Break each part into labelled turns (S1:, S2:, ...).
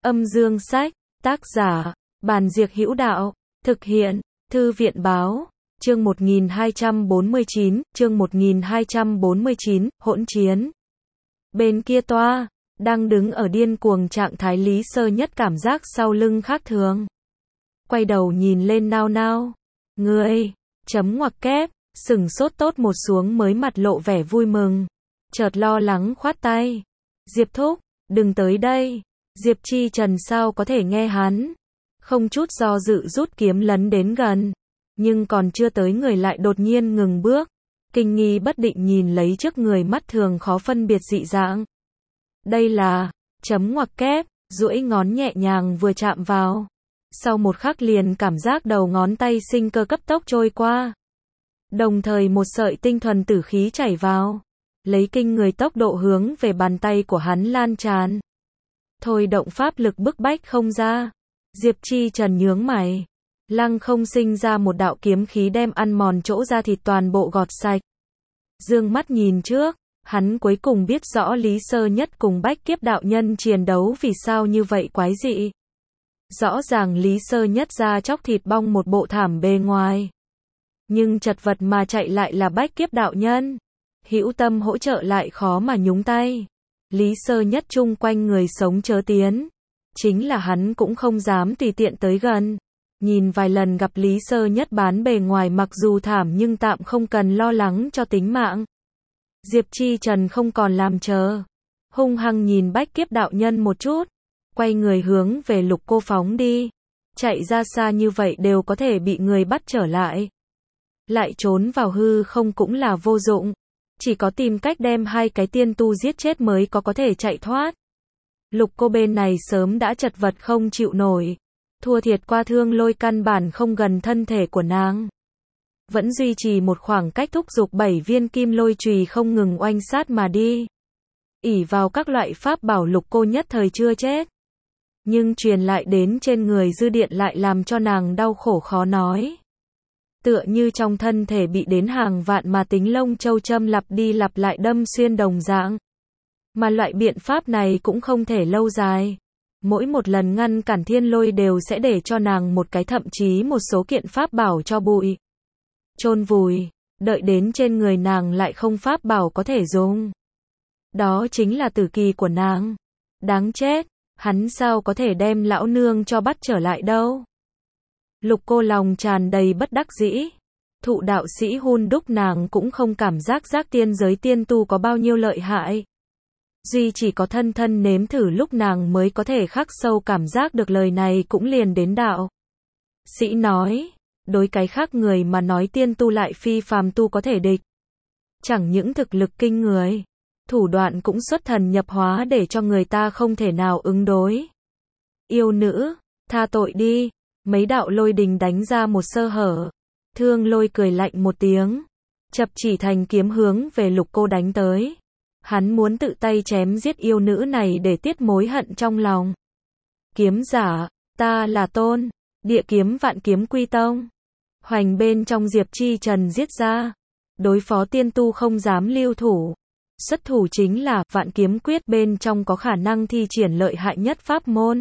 S1: Âm dương sách, tác giả, Bàn Diệc Hữu Đạo, thực hiện, Thư viện báo, chương 1249, hỗn chiến. Bên kia toa, đang đứng ở điên cuồng trạng thái Lý Sơ Nhất cảm giác sau lưng khác thường. Quay đầu nhìn lên nao nao. Ngươi, chấm ngoặc kép, sửng sốt tốt một xuống mới mặt lộ vẻ vui mừng. Chợt lo lắng khoát tay. Diệp thúc, đừng tới đây. Diệp Chi Trần sao có thể nghe hắn. Không chút do dự rút kiếm lấn đến gần. Nhưng còn chưa tới người lại đột nhiên ngừng bước. Kinh nghi bất định nhìn lấy trước người mắt thường khó phân biệt dị dạng. Đây là, chấm ngoặc kép, duỗi ngón nhẹ nhàng vừa chạm vào. Sau một khắc liền cảm giác đầu ngón tay sinh cơ cấp tốc trôi qua. Đồng thời một sợi tinh thuần tử khí chảy vào. Lấy kinh người tốc độ hướng về bàn tay của hắn lan tràn. Thôi động pháp lực bức bách không ra. Diệp Chi Trần nhướng mày. Lăng không sinh ra một đạo kiếm khí đem ăn mòn chỗ da thịt toàn bộ gọt sạch. Dương mắt nhìn trước, hắn cuối cùng biết rõ Lý Sơ Nhất cùng Bách Kiếp đạo nhân chiến đấu vì sao như vậy quái dị. Rõ ràng Lý Sơ Nhất ra chóc thịt bong một bộ thảm bề ngoài. Nhưng chật vật mà chạy lại là Bách Kiếp đạo nhân. Hữu tâm hỗ trợ lại khó mà nhúng tay. Lý Sơ Nhất chung quanh người sống chớ tiến. Chính là hắn cũng không dám tùy tiện tới gần. Nhìn vài lần gặp Lý Sơ Nhất bán bề ngoài mặc dù thảm nhưng tạm không cần lo lắng cho tính mạng. Diệp Chi Trần không còn làm chờ. Hung hăng nhìn Bách Kiếp đạo nhân một chút. Quay người hướng về Lục Cô phóng đi. Chạy ra xa như vậy đều có thể bị người bắt trở lại. Lại trốn vào hư không cũng là vô dụng. Chỉ có tìm cách đem hai cái tiên tu giết chết mới có thể chạy thoát. Lục Cô bên này sớm đã chật vật không chịu nổi. Thua thiệt qua Thương Lôi căn bản không gần thân thể của nàng. Vẫn duy trì một khoảng cách thúc giục 7 viên kim lôi chùy không ngừng oanh sát mà đi. Ỷ vào các loại pháp bảo Lục Cô nhất thời chưa chết. Nhưng truyền lại đến trên người dư điện lại làm cho nàng đau khổ khó nói. Tựa như trong thân thể bị đến hàng vạn mà tính lông châu châm lặp đi lặp lại đâm xuyên đồng dạng. Mà loại biện pháp này cũng không thể lâu dài. Mỗi một lần ngăn cản thiên lôi đều sẽ để cho nàng một cái thậm chí một số kiện pháp bảo cho bụi. Chôn vùi, đợi đến trên người nàng lại không pháp bảo có thể dùng. Đó chính là tử kỳ của nàng. Đáng chết, hắn sao có thể đem lão nương cho bắt trở lại đâu. Lục Cô lòng tràn đầy bất đắc dĩ. Thụ đạo sĩ hun đúc nàng cũng không cảm giác tiên giới tiên tu có bao nhiêu lợi hại. Duy chỉ có thân thân nếm thử lúc nàng mới có thể khắc sâu cảm giác được lời này cũng liền đến đạo sĩ nói. Đối cái khác người mà nói tiên tu lại phi phàm tu có thể địch. Chẳng những thực lực kinh người, thủ đoạn cũng xuất thần nhập hóa để cho người ta không thể nào ứng đối. Yêu nữ, tha tội đi. Mấy đạo lôi đình đánh ra một sơ hở. Thương Lôi cười lạnh một tiếng. Chập chỉ thành kiếm hướng về Lục Cô đánh tới. Hắn muốn tự tay chém giết yêu nữ này để tiết mối hận trong lòng. Kiếm giả, ta là Tôn. Địa kiếm Vạn Kiếm Quy Tông. Hoành bên trong Diệp Chi Trần giết ra. Đối phó tiên tu không dám lưu thủ. Xuất thủ chính là Vạn Kiếm Quyết, bên trong có khả năng thi triển lợi hại nhất pháp môn.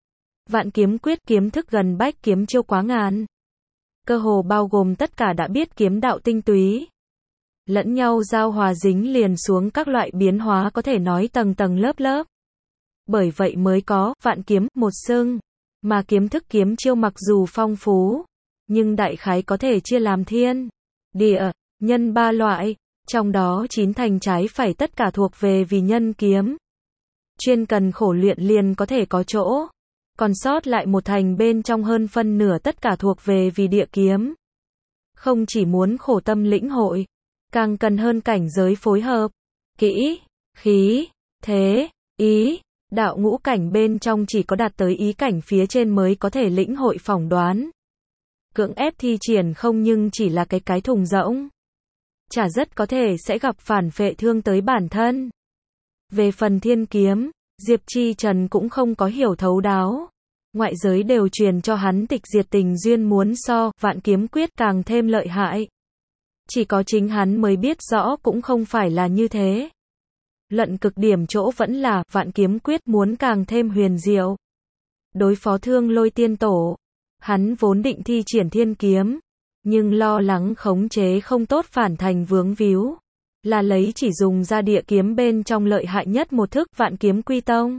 S1: Vạn Kiếm Quyết kiếm thức gần bách kiếm chiêu quá ngàn. Cơ hồ bao gồm tất cả đã biết kiếm đạo tinh túy. Lẫn nhau giao hòa dính liền xuống các loại biến hóa có thể nói tầng tầng lớp lớp. Bởi vậy mới có vạn kiếm một xưng. Mà kiếm thức kiếm chiêu mặc dù phong phú, nhưng đại khái có thể chia làm thiên, địa, nhân 3 loại. Trong đó 9 thành trái phải tất cả thuộc về vì nhân kiếm. Chuyên cần khổ luyện liền có thể có chỗ. Còn sót lại một thành bên trong hơn phân nửa tất cả thuộc về vì địa kiếm. Không chỉ muốn khổ tâm lĩnh hội, càng cần hơn cảnh giới phối hợp, kỹ, khí, thế, ý, đạo ngũ cảnh bên trong chỉ có đạt tới ý cảnh phía trên mới có thể lĩnh hội phỏng đoán. Cưỡng ép thi triển không nhưng chỉ là cái thùng rỗng. Chả rất có thể sẽ gặp phản phệ thương tới bản thân. Về phần thiên kiếm, Diệp Chi Trần cũng không có hiểu thấu đáo. Ngoại giới đều truyền cho hắn tịch diệt tình duyên muốn so Vạn Kiếm Quyết càng thêm lợi hại. Chỉ có chính hắn mới biết rõ cũng không phải là như thế. Luận cực điểm chỗ vẫn là Vạn Kiếm Quyết muốn càng thêm huyền diệu. đối phó Thương Lôi tiên tổ. Hắn vốn định thi triển thiên kiếm, nhưng lo lắng khống chế không tốt phản thành vướng víu, là lấy chỉ dùng ra địa kiếm bên trong lợi hại nhất một thức Vạn Kiếm Quy Tông.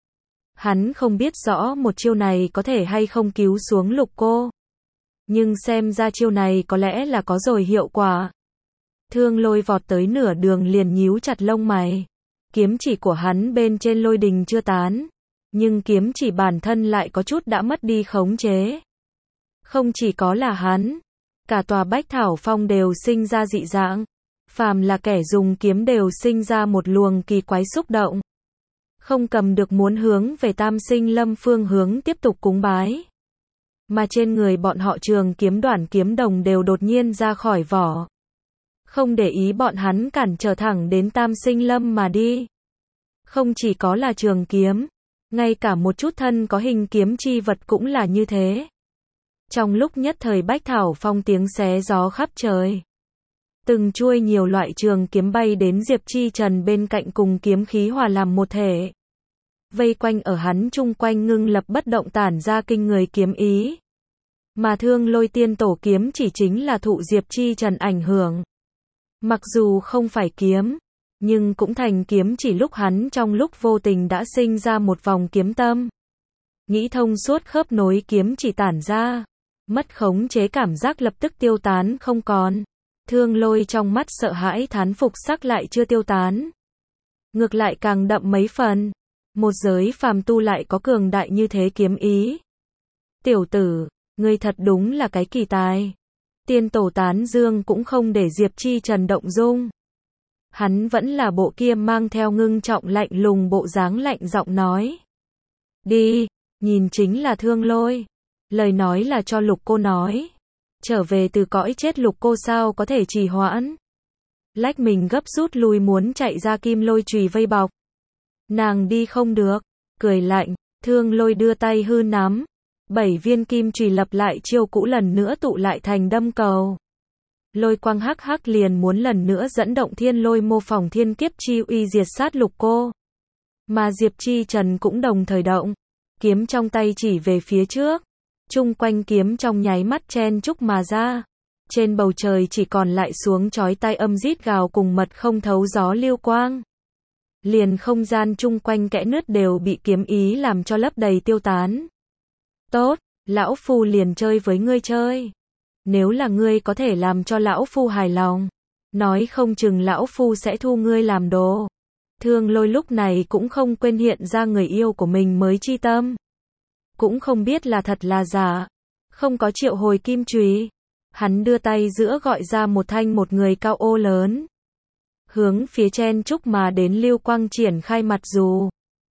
S1: Hắn không biết rõ một chiêu này có thể hay không cứu xuống Lục Cô, nhưng xem ra chiêu này có lẽ là có rồi hiệu quả. Thương Lôi vọt tới nửa đường liền nhíu chặt lông mày. Kiếm chỉ của hắn bên trên lôi đình chưa tán, nhưng kiếm chỉ bản thân lại có chút đã mất đi khống chế. Không chỉ có là hắn, cả tòa Bách Thảo Phong đều sinh ra dị dạng. Phàm là kẻ dùng kiếm đều sinh ra một luồng kỳ quái xúc động. Không cầm được muốn hướng về Tam Sinh Lâm phương hướng tiếp tục cúng bái. Mà trên người bọn họ trường kiếm Đoản Kiếm Đồng đều đột nhiên ra khỏi vỏ. Không để ý bọn hắn cản trở thẳng đến Tam Sinh Lâm mà đi. Không chỉ có là trường kiếm, ngay cả một chút thân có hình kiếm chi vật cũng là như thế. Trong lúc nhất thời Bách Thảo Phong tiếng xé gió khắp trời. Từng chuôi nhiều loại trường kiếm bay đến Diệp Chi Trần bên cạnh cùng kiếm khí hòa làm một thể. Vây quanh ở hắn chung quanh ngưng lập bất động tản ra kinh người kiếm ý. Mà Thương Lôi tiên tổ kiếm chỉ chính là thụ Diệp Chi Trần ảnh hưởng. Mặc dù không phải kiếm, nhưng cũng thành kiếm chỉ lúc hắn trong lúc vô tình đã sinh ra một vòng kiếm tâm. Nghĩ thông suốt khớp nối kiếm chỉ tản ra. Mất khống chế cảm giác lập tức tiêu tán không còn. Thương Lôi trong mắt sợ hãi thán phục sắc lại chưa tiêu tán. Ngược lại càng đậm mấy phần. Một giới phàm tu lại có cường đại như thế kiếm ý. Tiểu tử, ngươi thật đúng là cái kỳ tài. Tiên tổ tán dương cũng không để Diệp Chi Trần động dung. Hắn vẫn là bộ kia mang theo ngưng trọng lạnh lùng bộ dáng lạnh giọng nói. Đi, nhìn chính là Thương Lôi. Lời nói là cho Lục Cô nói. Trở về từ cõi chết Lục Cô sao có thể trì hoãn. Lách mình gấp rút lui muốn chạy ra kim lôi chùy vây bọc. Nàng đi không được, cười lạnh, Thương Lôi đưa tay hư nắm. 7 viên kim chùy lập lại chiêu cũ lần nữa tụ lại thành đâm cầu. Lôi quang hắc hắc liền muốn lần nữa dẫn động thiên lôi mô phỏng thiên kiếp chi uy diệt sát Lục Cô. Mà Diệp Chi Trần cũng đồng thời động. Kiếm trong tay chỉ về phía trước. Chung quanh kiếm trong nháy mắt chen chúc mà ra. Trên bầu trời chỉ còn lại xuống chói tai âm rít gào cùng mật không thấu gió lưu quang. Liền không gian chung quanh kẽ nứt đều bị kiếm ý làm cho lấp đầy tiêu tán. Tốt, lão phu liền chơi với ngươi chơi. Nếu là ngươi có thể làm cho lão phu hài lòng, nói không chừng lão phu sẽ thu ngươi làm đồ. Thương Lôi lúc này cũng không quên hiện ra người yêu của mình mới chi tâm. Cũng không biết là thật là giả. Không có triệu hồi kim chùy. Hắn đưa tay giữa gọi ra một thanh một người cao ô lớn. Hướng phía chen chúc mà đến lưu quang triển khai mặt dù.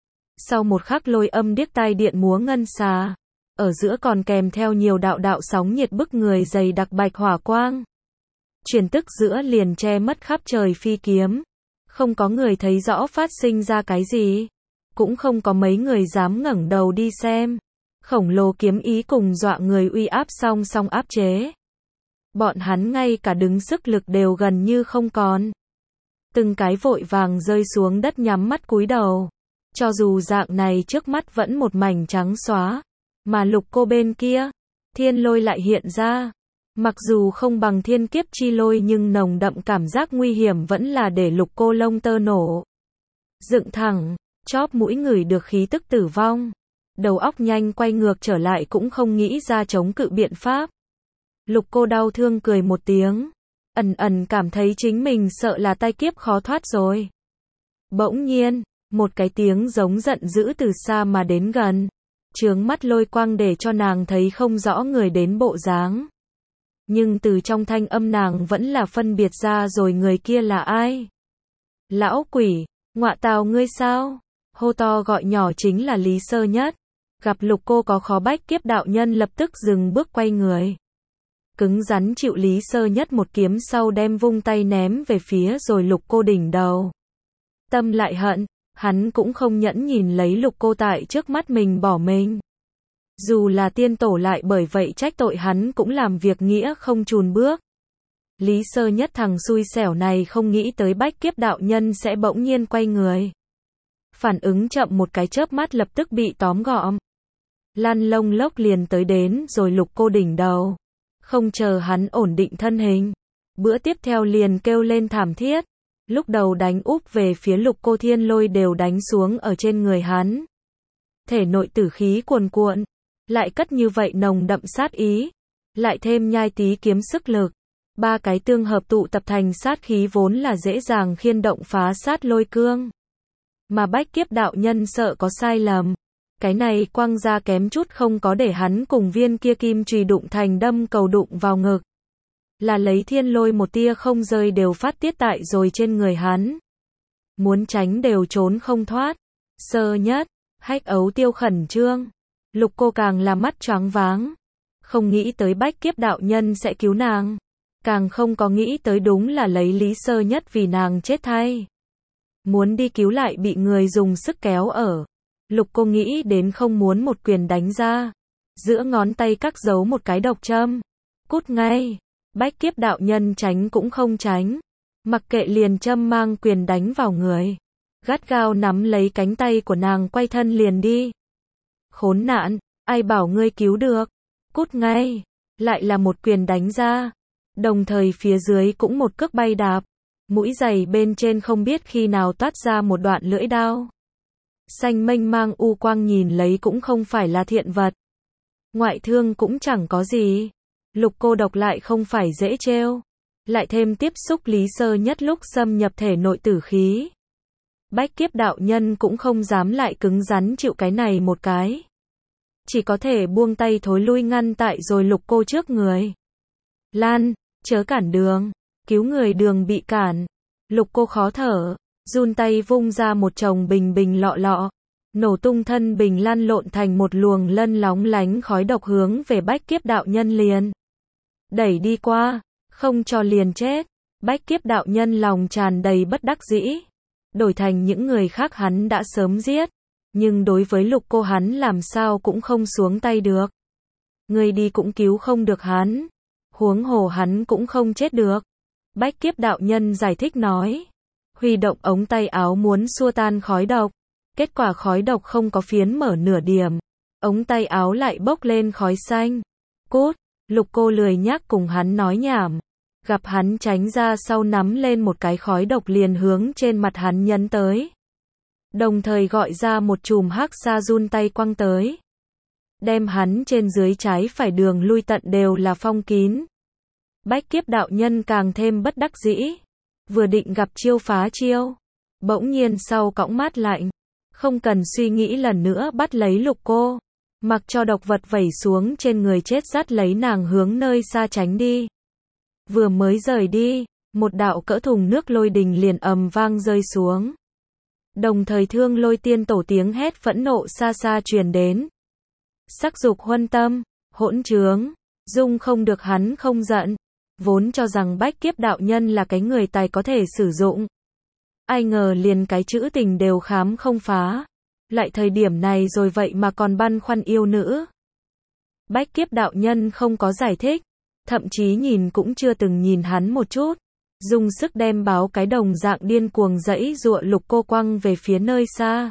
S1: Sau một khắc lôi âm điếc tai điện múa ngân xà. Ở giữa còn kèm theo nhiều đạo đạo sóng nhiệt bức người dày đặc bạch hỏa quang. Chuyển tức giữa liền che mất khắp trời phi kiếm. Không có người thấy rõ phát sinh ra cái gì. Cũng không có mấy người dám ngẩng đầu đi xem. Khổng lồ kiếm ý cùng dọa người uy áp song song áp chế. Bọn hắn ngay cả đứng sức lực đều gần như không còn. Từng cái vội vàng rơi xuống đất nhắm mắt cúi đầu. Cho dù dạng này trước mắt vẫn một mảnh trắng xóa. Mà Lục Cô bên kia, thiên lôi lại hiện ra. Mặc dù không bằng thiên kiếp chi lôi nhưng nồng đậm cảm giác nguy hiểm vẫn là để Lục Cô lông tơ nổ. Dựng thẳng, chóp mũi ngửi được khí tức tử vong. Đầu óc nhanh quay ngược trở lại cũng không nghĩ ra chống cự biện pháp. Lục Cô đau thương cười một tiếng. Ẩn ẩn cảm thấy chính mình sợ là tai kiếp khó thoát rồi. Bỗng nhiên, một cái tiếng giống giận dữ từ xa mà đến gần. Chướng mắt lôi quang để cho nàng thấy không rõ người đến bộ dáng. Nhưng từ trong thanh âm nàng vẫn là phân biệt ra rồi người kia là ai. Lão quỷ, ngọa tào ngươi sao? Hô to gọi nhỏ chính là Lý Sơ Nhất. Gặp Lục Cô có khó bách kiếp đạo nhân lập tức dừng bước quay người. Cứng rắn chịu Lý Sơ Nhất một kiếm sau đem vung tay ném về phía rồi Lục Cô đỉnh đầu. Tâm lại hận, hắn cũng không nhẫn nhìn lấy Lục Cô tại trước mắt mình bỏ mình. Dù là tiên tổ lại bởi vậy trách tội hắn cũng làm việc nghĩa không chùn bước. Lý Sơ Nhất thằng xui xẻo này không nghĩ tới bách kiếp đạo nhân sẽ bỗng nhiên quay người. Phản ứng chậm một cái chớp mắt lập tức bị tóm gọn. lăn lông lốc liền tới đến rồi lục cô đỉnh đầu. Không chờ hắn ổn định thân hình, bữa tiếp theo liền kêu lên thảm thiết. Lúc đầu đánh úp về phía lục cô, thiên lôi đều đánh xuống ở trên người hắn. Thể nội tử khí cuồn cuộn, lại cất như vậy nồng đậm sát ý, lại thêm nhai tí kiếm sức lực. Ba cái tương hợp tụ tập thành sát khí vốn là dễ dàng khiên động phá sát lôi cương. Mà Bách Kiếp đạo nhân sợ có sai lầm. Cái này quăng ra kém chút không có để hắn cùng viên kia kim chùy đụng thành đâm cầu đụng vào ngực. Là lấy thiên lôi một tia không rơi đều phát tiết tại rồi trên người hắn. Muốn tránh đều trốn không thoát. Sơ nhất, Hách Ấu Tiêu khẩn trương. Lục cô càng là mắt choáng váng. Không nghĩ tới Bách Kiếp đạo nhân sẽ cứu nàng. Càng không có nghĩ tới đúng là lấy Lý Sơ Nhất vì nàng chết thay. Muốn đi cứu lại bị người dùng sức kéo ở. Lục cô nghĩ đến không muốn một quyền đánh ra. Giữa ngón tay cắt giấu một cái độc châm. Cút ngay. Bách Kiếp đạo nhân tránh cũng không tránh. Mặc kệ liền châm mang quyền đánh vào người. Gắt gao nắm lấy cánh tay của nàng quay thân liền đi. Khốn nạn, ai bảo ngươi cứu được. Cút ngay. Lại là một quyền đánh ra. Đồng thời phía dưới cũng một cước bay đạp. Mũi giày bên trên không biết khi nào toát ra một đoạn lưỡi đao. Xanh mênh mang u quang nhìn lấy cũng không phải là thiện vật. Ngoại thương cũng chẳng có gì. Lục cô độc lại không phải dễ trêu. Lại thêm tiếp xúc Lý Sơ Nhất lúc xâm nhập thể nội tử khí. Bách Kiếp đạo nhân cũng không dám lại cứng rắn chịu cái này một cái. Chỉ có thể buông tay thối lui ngăn tại rồi lục cô trước người. Lan, chớ cản đường. Cứu người đường bị cản. Lục cô khó thở. Run tay vung ra một chồng bình bình lọ lọ. Nổ tung thân bình lăn lộn thành một luồng lân lóng lánh khói độc hướng về Bách Kiếp đạo nhân liền. Đẩy đi qua. Không cho liền chết. Bách Kiếp đạo nhân lòng tràn đầy bất đắc dĩ. Đổi thành những người khác hắn đã sớm giết. Nhưng đối với lục cô hắn làm sao cũng không xuống tay được. Người đi cũng cứu không được hắn. Huống hồ hắn cũng không chết được. Bách Kiếp đạo nhân giải thích nói. Huy động ống tay áo muốn xua tan khói độc. Kết quả khói độc không có phiến mở nửa điểm. Ống tay áo lại bốc lên khói xanh. Cút, lục cô lười nhác cùng hắn nói nhảm. Gặp hắn tránh ra sau nắm lên một cái khói độc liền hướng trên mặt hắn nhấn tới. Đồng thời gọi ra một chùm hắc sa run tay quăng tới. Đem hắn trên dưới trái phải đường lui tận đều là phong kín. Bách Kiếp đạo nhân càng thêm bất đắc dĩ. Vừa định gặp chiêu phá chiêu. Bỗng nhiên sau cõng mát lạnh. Không cần suy nghĩ lần nữa bắt lấy lục cô. Mặc cho độc vật vẩy xuống trên người chết dắt lấy nàng hướng nơi xa tránh đi. Vừa mới rời đi, một đạo cỡ thùng nước lôi đình liền ầm vang rơi xuống. Đồng thời Thương Lôi tiên tổ tiếng hét phẫn nộ xa xa truyền đến. Sắc dục huân tâm, hỗn trướng, dung không được hắn không giận. Vốn cho rằng Bách Kiếp đạo nhân là cái người tài có thể sử dụng. Ai ngờ liền cái chữ tình đều khám không phá. Lại thời điểm này rồi vậy mà còn băn khoăn yêu nữ. Bách Kiếp đạo nhân không có giải thích. Thậm chí nhìn cũng chưa từng nhìn hắn một chút. Dùng sức đem báo cái đồng dạng điên cuồng dãy giụa lục cô quăng về phía nơi xa.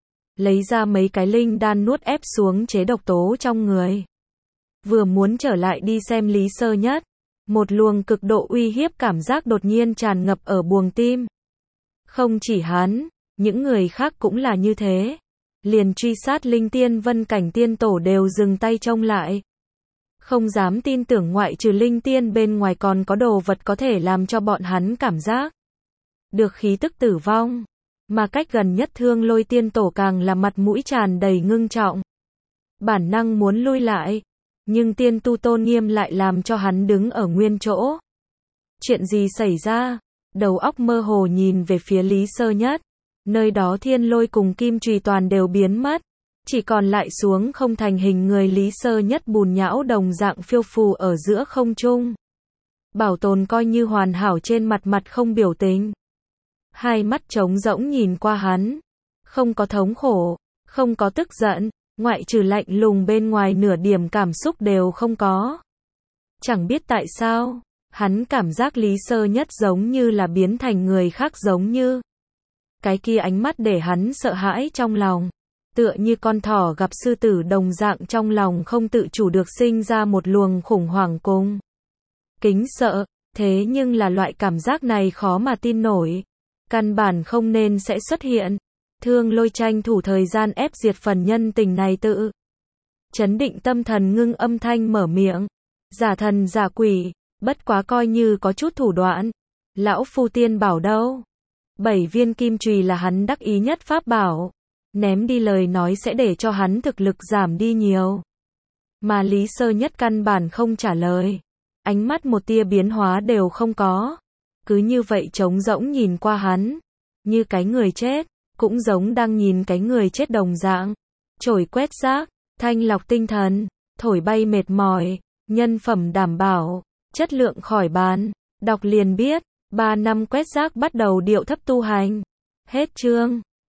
S1: Lấy ra mấy cái linh đan nuốt ép xuống chế độc tố trong người. Vừa muốn trở lại đi xem Lý Sơ Nhất. Một luồng cực độ uy hiếp cảm giác đột nhiên tràn ngập ở buồng tim. Không chỉ hắn, những người khác cũng là như thế. Liền truy sát linh tiên vân cảnh tiên tổ đều dừng tay trông lại. Không dám tin tưởng ngoại trừ linh tiên bên ngoài còn có đồ vật có thể làm cho bọn hắn cảm giác được khí tức tử vong. Mà cách gần nhất Thương Lôi tiên tổ càng là mặt mũi tràn đầy ngưng trọng. Bản năng muốn lui lại. Nhưng tiên tu tôn nghiêm lại làm cho hắn đứng ở nguyên chỗ. Chuyện gì xảy ra? Đầu óc mơ hồ nhìn về phía Lý Sơ Nhất. Nơi đó thiên lôi cùng kim chùy toàn đều biến mất. Chỉ còn lại xuống không thành hình người Lý Sơ Nhất bùn nhão đồng dạng phiêu phù ở giữa không trung. Bảo tồn coi như hoàn hảo trên mặt không biểu tình. Hai mắt trống rỗng nhìn qua hắn. Không có thống khổ, không có tức giận, ngoại trừ lạnh lùng bên ngoài nửa điểm cảm xúc đều không có. Chẳng biết tại sao, hắn cảm giác Lý Sơ Nhất giống như là biến thành người khác giống như. Cái kia ánh mắt để hắn sợ hãi trong lòng. Tựa như con thỏ gặp sư tử đồng dạng, trong lòng không tự chủ được sinh ra một luồng khủng hoảng cùng kính sợ, thế nhưng là loại cảm giác này khó mà tin nổi, căn bản không nên sẽ xuất hiện. Thương Lôi tranh thủ thời gian ép diệt phần nhân tình này, tự chấn định tâm thần, ngưng âm thanh mở miệng, giả thần giả quỷ, bất quá coi như có chút thủ đoạn, lão phu tiên bảo đâu. 7 viên kim chùy là hắn đắc ý nhất pháp bảo, ném đi lời nói sẽ để cho hắn thực lực giảm đi nhiều. Mà Lý Sơ Nhất căn bản không trả lời, ánh mắt một tia biến hóa đều không có, cứ như vậy trống rỗng nhìn qua hắn, như cái người chết, cũng giống đang nhìn cái người chết đồng dạng. Chổi quét rác, thanh lọc tinh thần, thổi bay mệt mỏi, nhân phẩm đảm bảo, chất lượng khỏi bàn, đọc liền biết, 3 năm quét rác bắt đầu điệu thấp tu hành. Hết chương.